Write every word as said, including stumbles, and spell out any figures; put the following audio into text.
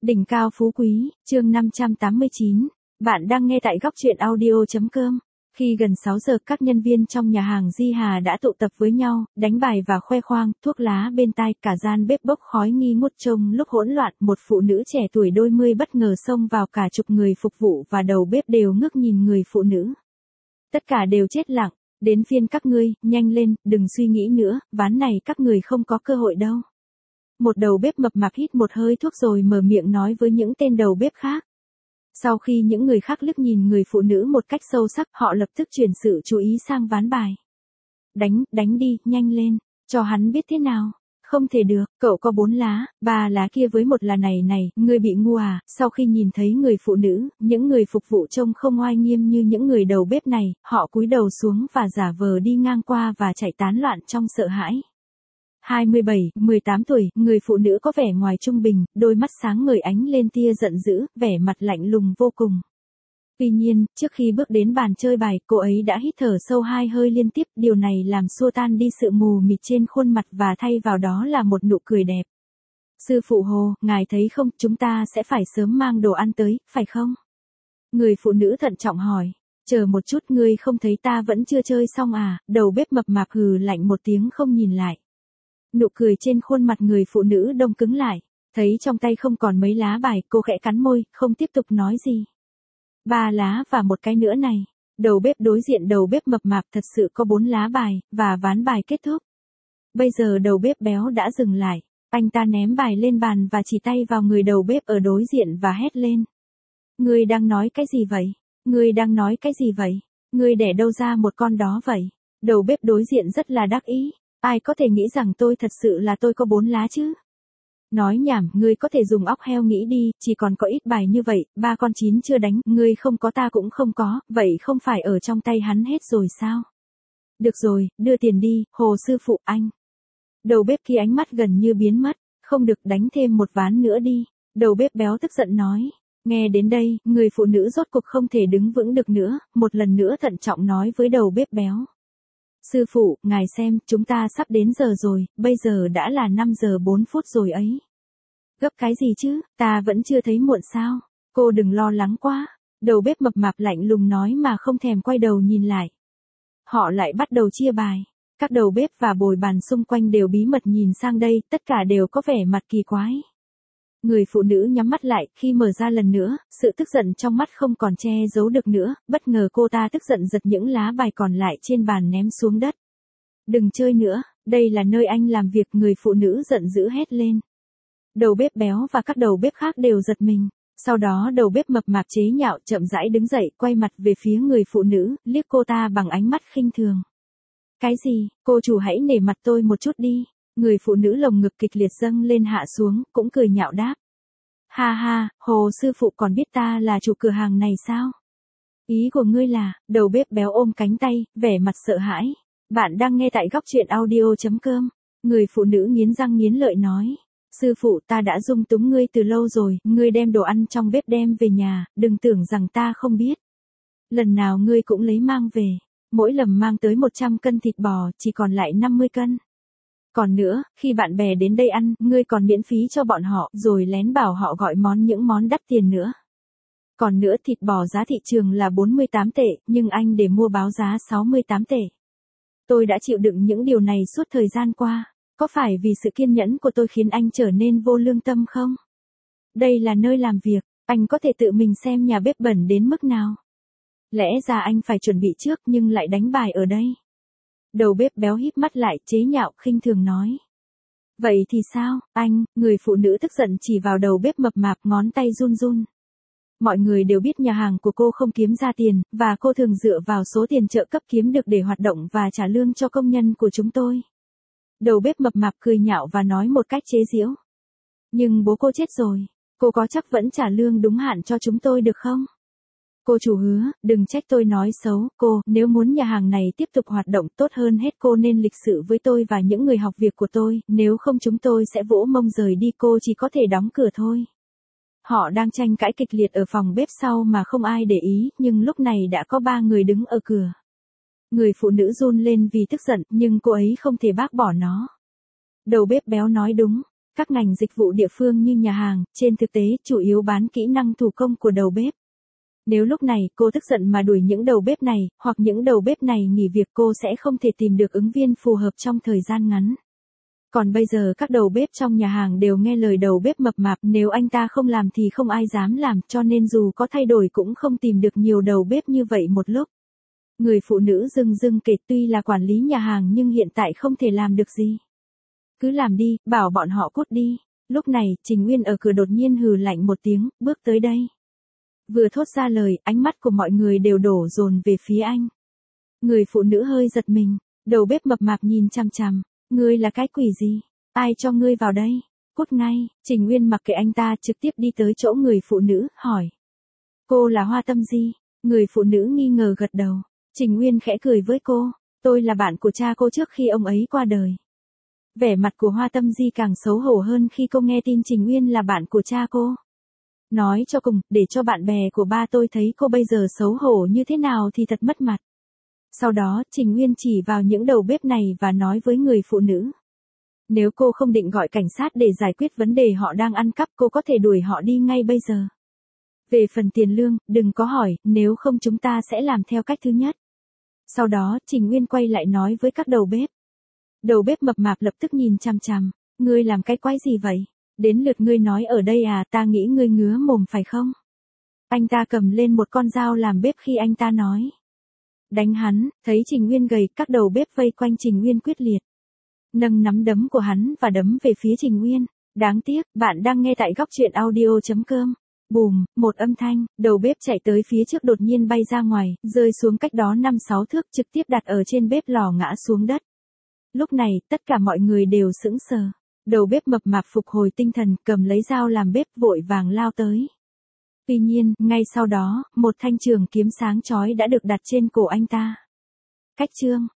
Đỉnh cao phú quý, chương năm trăm tám mươi chín. Bạn đang nghe tại góc truyện audio.com. Khi gần sáu giờ, các nhân viên trong nhà hàng Di Hà đã tụ tập với nhau, đánh bài và khoe khoang, thuốc lá bên tai, cả gian bếp bốc khói nghi ngút. Trông lúc hỗn loạn, một phụ nữ trẻ tuổi đôi mươi bất ngờ xông vào, cả chục người phục vụ và đầu bếp đều ngước nhìn người phụ nữ. Tất cả đều chết lặng. Đến phiên các ngươi, nhanh lên, đừng suy nghĩ nữa, ván này các người không có cơ hội đâu. Một đầu bếp mập mạp hít một hơi thuốc rồi mở miệng nói với những tên đầu bếp khác. Sau khi những người khác liếc nhìn người phụ nữ một cách sâu sắc, họ lập tức chuyển sự chú ý sang ván bài. Đánh, đánh đi, nhanh lên, cho hắn biết thế nào. Không thể được, cậu có bốn lá, ba lá kia với một là này này, ngươi bị ngu à. Sau khi nhìn thấy người phụ nữ, những người phục vụ trông không oai nghiêm như những người đầu bếp này, họ cúi đầu xuống và giả vờ đi ngang qua và chạy tán loạn trong sợ hãi. hai mươi bảy, mười tám tuổi, người phụ nữ có vẻ ngoài trung bình, đôi mắt sáng ngời ánh lên tia giận dữ, vẻ mặt lạnh lùng vô cùng. Tuy nhiên, trước khi bước đến bàn chơi bài, cô ấy đã hít thở sâu hai hơi liên tiếp, điều này làm xua tan đi sự mù mịt trên khuôn mặt và thay vào đó là một nụ cười đẹp. Sư phụ Hồ, ngài thấy không, chúng ta sẽ phải sớm mang đồ ăn tới, phải không? Người phụ nữ thận trọng hỏi. Chờ một chút, ngươi không thấy ta vẫn chưa chơi xong à? Đầu bếp mập mạp hừ lạnh một tiếng không nhìn lại. Nụ cười trên khuôn mặt người phụ nữ đông cứng lại, thấy trong tay không còn mấy lá bài, cô khẽ cắn môi, không tiếp tục nói gì. Ba lá và một cái nữa này. Đầu bếp đối diện đầu bếp mập mạp thật sự có bốn lá bài, và ván bài kết thúc. Bây giờ đầu bếp béo đã dừng lại, anh ta ném bài lên bàn và chỉ tay vào người đầu bếp ở đối diện và hét lên. Ngươi đang nói cái gì vậy? Ngươi đang nói cái gì vậy? Ngươi đẻ đâu ra một con đó vậy? Đầu bếp đối diện rất là đắc ý. Ai có thể nghĩ rằng tôi thật sự là tôi có bốn lá chứ? Nói nhảm, ngươi có thể dùng óc heo nghĩ đi, chỉ còn có ít bài như vậy, ba con chín chưa đánh, ngươi không có ta cũng không có, vậy không phải ở trong tay hắn hết rồi sao? Được rồi, đưa tiền đi, Hồ sư phụ anh. Đầu bếp kia ánh mắt gần như biến mất, không được, đánh thêm một ván nữa đi. Đầu bếp béo tức giận nói. Nghe đến đây, người phụ nữ rốt cuộc không thể đứng vững được nữa, một lần nữa thận trọng nói với đầu bếp béo. Sư phụ, ngài xem, chúng ta sắp đến giờ rồi, bây giờ đã là năm giờ bốn phút rồi ấy. Gấp cái gì chứ, ta vẫn chưa thấy muộn sao? Cô đừng lo lắng quá. Đầu bếp mập mạp lạnh lùng nói mà không thèm quay đầu nhìn lại. Họ lại bắt đầu chia bài. Các đầu bếp và bồi bàn xung quanh đều bí mật nhìn sang đây, tất cả đều có vẻ mặt kỳ quái. Người phụ nữ nhắm mắt lại, khi mở ra lần nữa, sự tức giận trong mắt không còn che giấu được nữa, bất ngờ cô ta tức giận giật những lá bài còn lại trên bàn ném xuống đất. Đừng chơi nữa, đây là nơi anh làm việc, người phụ nữ giận dữ hét lên. Đầu bếp béo và các đầu bếp khác đều giật mình. Sau đó đầu bếp mập mạp chế nhạo chậm rãi đứng dậy, quay mặt về phía người phụ nữ, liếc cô ta bằng ánh mắt khinh thường. Cái gì, cô chủ hãy nể mặt tôi một chút đi. Người phụ nữ lồng ngực kịch liệt dâng lên hạ xuống, cũng cười nhạo đáp. Ha ha, Hồ sư phụ còn biết ta là chủ cửa hàng này sao? Ý của ngươi là, đầu bếp béo ôm cánh tay, vẻ mặt sợ hãi. Bạn đang nghe tại góc truyện audio.com. Người phụ nữ nghiến răng nghiến lợi nói. Sư phụ, ta đã dung túng ngươi từ lâu rồi, ngươi đem đồ ăn trong bếp đem về nhà, đừng tưởng rằng ta không biết. Lần nào ngươi cũng lấy mang về, mỗi lần mang tới một trăm cân thịt bò, chỉ còn lại năm mươi cân. Còn nữa, khi bạn bè đến đây ăn, ngươi còn miễn phí cho bọn họ, rồi lén bảo họ gọi món những món đắt tiền nữa. Còn nữa, thịt bò giá thị trường là bốn mươi tám tệ, nhưng anh để mua báo giá sáu mươi tám tệ. Tôi đã chịu đựng những điều này suốt thời gian qua. Có phải vì sự kiên nhẫn của tôi khiến anh trở nên vô lương tâm không? Đây là nơi làm việc, anh có thể tự mình xem nhà bếp bẩn đến mức nào. Lẽ ra anh phải chuẩn bị trước nhưng lại đánh bài ở đây. Đầu bếp béo híp mắt lại, chế nhạo, khinh thường nói. Vậy thì sao, anh? Người phụ nữ tức giận chỉ vào đầu bếp mập mạp, ngón tay run run. Mọi người đều biết nhà hàng của cô không kiếm ra tiền, và cô thường dựa vào số tiền trợ cấp kiếm được để hoạt động và trả lương cho công nhân của chúng tôi. Đầu bếp mập mạp cười nhạo và nói một cách chế giễu. Nhưng bố cô chết rồi, cô có chắc vẫn trả lương đúng hạn cho chúng tôi được không? Cô chủ hứa, đừng trách tôi nói xấu, cô, nếu muốn nhà hàng này tiếp tục hoạt động tốt hơn hết cô nên lịch sự với tôi và những người học việc của tôi, nếu không chúng tôi sẽ vỗ mông rời đi, cô chỉ có thể đóng cửa thôi. Họ đang tranh cãi kịch liệt ở phòng bếp sau mà không ai để ý, nhưng lúc này đã có ba người đứng ở cửa. Người phụ nữ run lên vì tức giận, nhưng cô ấy không thể bác bỏ nó. Đầu bếp béo nói đúng, các ngành dịch vụ địa phương như nhà hàng, trên thực tế chủ yếu bán kỹ năng thủ công của đầu bếp. Nếu lúc này cô tức giận mà đuổi những đầu bếp này, hoặc những đầu bếp này nghỉ việc, cô sẽ không thể tìm được ứng viên phù hợp trong thời gian ngắn. Còn bây giờ các đầu bếp trong nhà hàng đều nghe lời đầu bếp mập mạp, nếu anh ta không làm thì không ai dám làm, cho nên dù có thay đổi cũng không tìm được nhiều đầu bếp như vậy một lúc. Người phụ nữ dưng dưng kể, tuy là quản lý nhà hàng nhưng hiện tại không thể làm được gì. Cứ làm đi, bảo bọn họ cút đi. Lúc này, Trình Nguyên ở cửa đột nhiên hừ lạnh một tiếng, bước tới đây. Vừa thốt ra lời, ánh mắt của mọi người đều đổ dồn về phía anh. Người phụ nữ hơi giật mình, đầu bếp mập mạp nhìn chằm chằm. Ngươi là cái quỷ gì? Ai cho ngươi vào đây? Cút ngay. Trình Nguyên mặc kệ anh ta, trực tiếp đi tới chỗ người phụ nữ, hỏi. Cô là Hoa Tâm Di? Người phụ nữ nghi ngờ gật đầu. Trình Nguyên khẽ cười với cô. Tôi là bạn của cha cô trước khi ông ấy qua đời. Vẻ mặt của Hoa Tâm Di càng xấu hổ hơn khi cô nghe tin Trình Nguyên là bạn của cha cô. Nói cho cùng, để cho bạn bè của ba tôi thấy cô bây giờ xấu hổ như thế nào thì thật mất mặt. Sau đó, Trình Nguyên chỉ vào những đầu bếp này và nói với người phụ nữ. Nếu cô không định gọi cảnh sát để giải quyết vấn đề họ đang ăn cắp, cô có thể đuổi họ đi ngay bây giờ. Về phần tiền lương, đừng có hỏi, nếu không chúng ta sẽ làm theo cách thứ nhất. Sau đó, Trình Nguyên quay lại nói với các đầu bếp. Đầu bếp mập mạp lập tức nhìn chằm chằm. Ngươi làm cái quái gì vậy? Đến lượt ngươi nói ở đây à, ta nghĩ ngươi ngứa mồm phải không? Anh ta cầm lên một con dao làm bếp khi anh ta nói. Đánh hắn, thấy Trình Nguyên gầy, các đầu bếp vây quanh Trình Nguyên quyết liệt. Nâng nắm đấm của hắn và đấm về phía Trình Nguyên. Đáng tiếc, bạn đang nghe tại góc truyện audio chấm com. Bùm, một âm thanh, đầu bếp chạy tới phía trước đột nhiên bay ra ngoài, rơi xuống cách đó năm sáu thước, trực tiếp đặt ở trên bếp lò ngã xuống đất. Lúc này, tất cả mọi người đều sững sờ. Đầu bếp mập mạp phục hồi tinh thần, cầm lấy dao làm bếp vội vàng lao tới. Tuy nhiên, ngay sau đó, một thanh trường kiếm sáng chói đã được đặt trên cổ anh ta. Cách chương